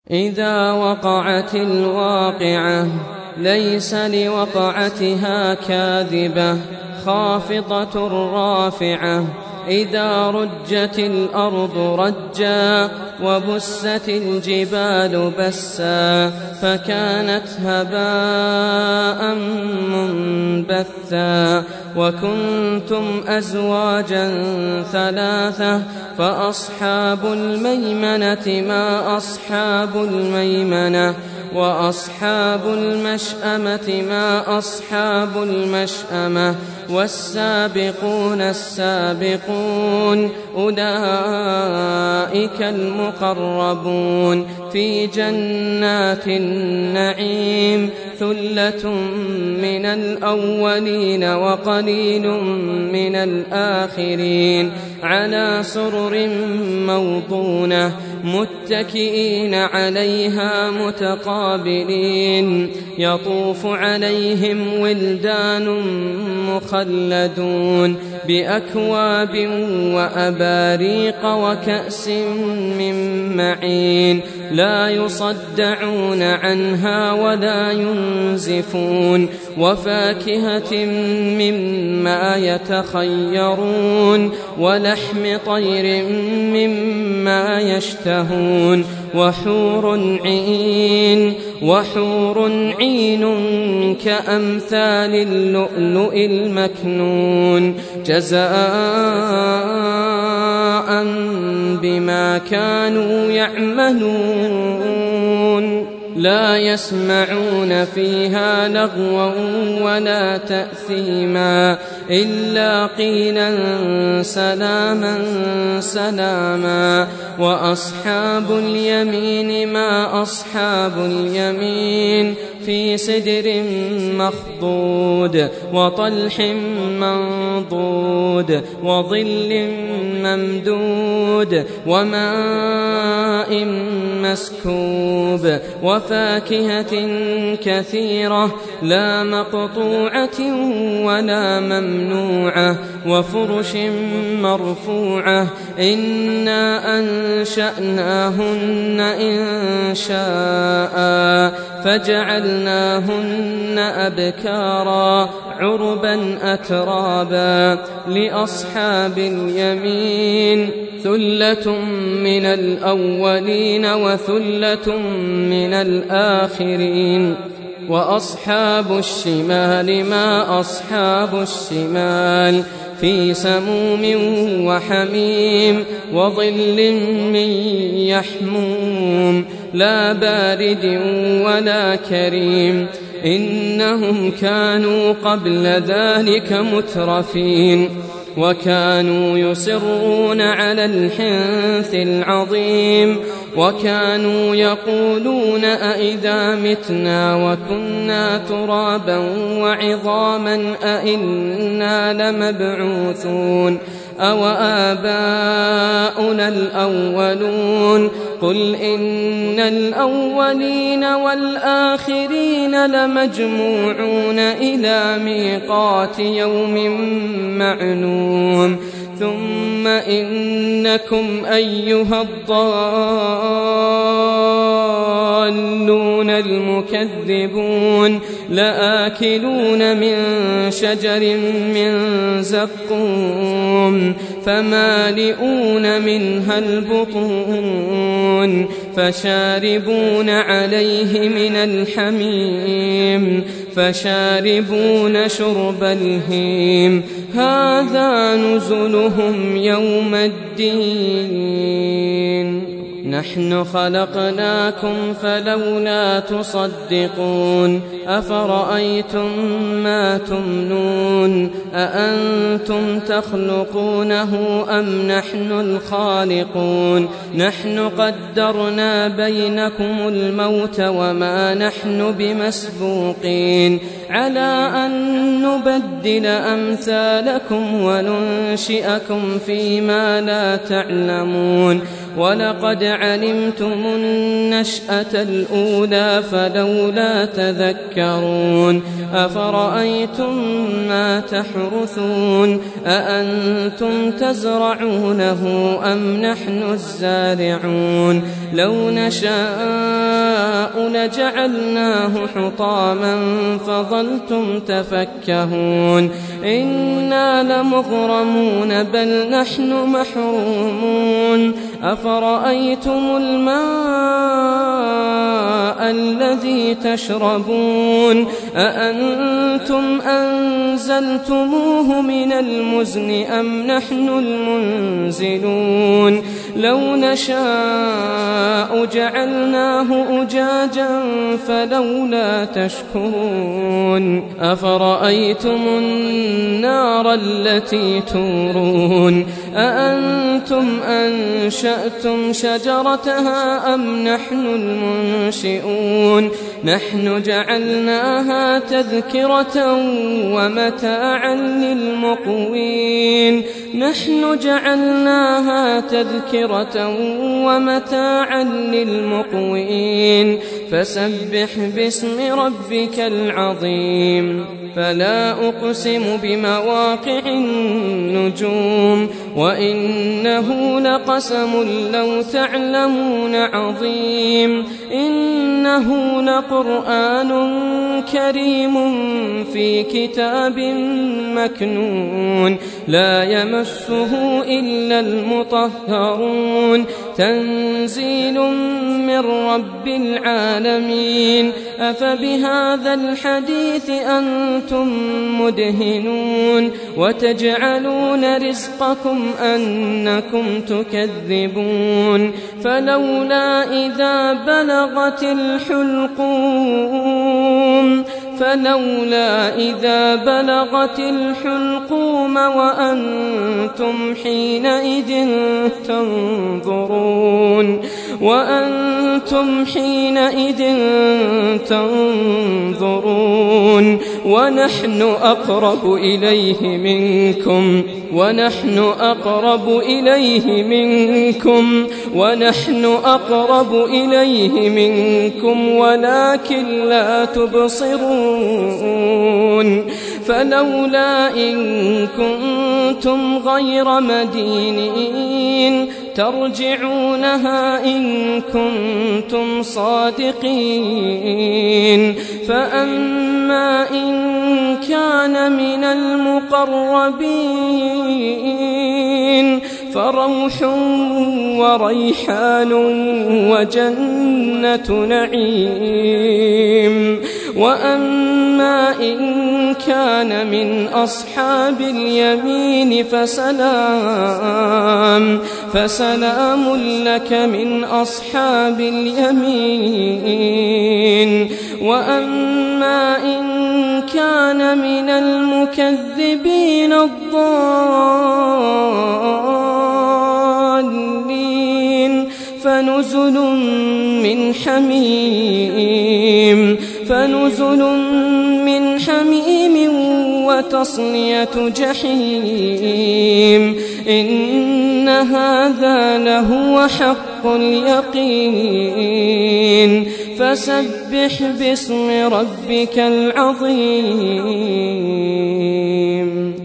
إذا وقعت الواقعة ليس لوقعتها كاذبة خافضة رافعة إذا رجت الأرض رجا وبست الجبال بسا فكانت هباء منبثا وكنتم أزواجا ثلاثة فأصحاب الميمنة ما أصحاب الميمنة وأصحاب المشأمة ما أصحاب المشأمة والسابقون السابقون أولئك المقربون في جنات النعيم ثلة من الأولين وقليل من الآخرين على سرر موضونة متكئين عليها متقابلين يطوف عليهم ولدان مخلدون بأكواب وأباريق وكأس من معين لا يصدعون عنها ولا ينزفون وفاكهة مما يتخيرون ولحم طير مما يشتهون وحور عين كأمثال اللؤلؤ المكنون جزاء بما كانوا يعملون لا يسمعون فيها لغوا ولا تأثيما إلا قيلا سلاما سلاما وأصحاب اليمين ما أصحاب اليمين في سدر مخضود وطلح منضود وظل ممدود وماء مسكوب وفاكهة كثيرة لا مقطوعة ولا ممنوعة وفرش مرفوعة إنا أنشأناهن إنشاء فجعلناهن أبكارا عربا أترابا لأصحاب اليمين ثلة من الأولين وثلة من الآخرين وأصحاب الشمال ما أصحاب الشمال في سموم وحميم وظل من يحموم لا بارد ولا كريم إنهم كانوا قبل ذلك مترفين وكانوا يصرون على الحنث العظيم وكانوا يقولون أئذا متنا وكنا ترابا وعظاما أئنا لمبعوثون أو آباؤنا الأولون قل إن الأولين والآخرين لمجموعون إلى ميقات يوم معلوم ثم إنكم أيها الضالون المكذبون لآكلون من شجر من زقوم فمالئون منها البطون فشاربون عليه من الحميم فشاربون شرب الهيم هذا نزلهم يوم الدين نحن خلقناكم فلولا تصدقون أفرأيتم ما تمنون أأنتم تخلقونه أم نحن الخالقون نحن قدرنا بينكم الموت وما نحن بمسبوقين على أن نبدل أمثالكم وننشئكم فيما لا تعلمون ولقد علمتم النشأة الأولى فلولا تذكرون أفرأيتم ما تحرثون أأنتم تزرعونه أم نحن الزارعون لو نشاء لجعلناه حطاما فظلتم تفكهون إنا لمغرمون بل نحن محرومون أفرأيتم الماء الذي تشربون أأنتم أنزلتموه من المزن أم نحن المنزلون لو نشاء جعلناه أجاجا فلولا تشكرون أفرأيتم النار التي تورون أأنتم أنشأتم شجرتها أم نحن المنشئون نحن جعلناها تذكرة ومتاعا للمقوين نحن جعلناها تذكرة ومتاعا للمقوين فسبح باسم ربك العظيم فلا أقسم بمواقع النجوم وإنه لقسم لو تعلمون عظيم إنه لقرآن كريم في كتاب مكنون لا يمسه إلا المطهرون تنزيل من رب العالمين أفبهذا الحديث أنتم مدهنون وتجعلون رزقكم أنكم تكذبون فلولا إذا بلغت الحلقوم وأنتم حينئذ تنظرون ونحن أقرب إليه منكم ولكن لا تبصرون فلولا إن كنتم غير مدينين ترجعونها إن كنتم صادقين فأما إن كان من المقربين فروح وريحان وجنة نعيم وأما إن كان من أصحاب اليمين فسلام لك من أصحاب اليمين وأما إن كان من المكذبين الضالين فنزل من حميم وتصلية جحيم إن هذا لهو حق اليقين فسبح باسم ربك العظيم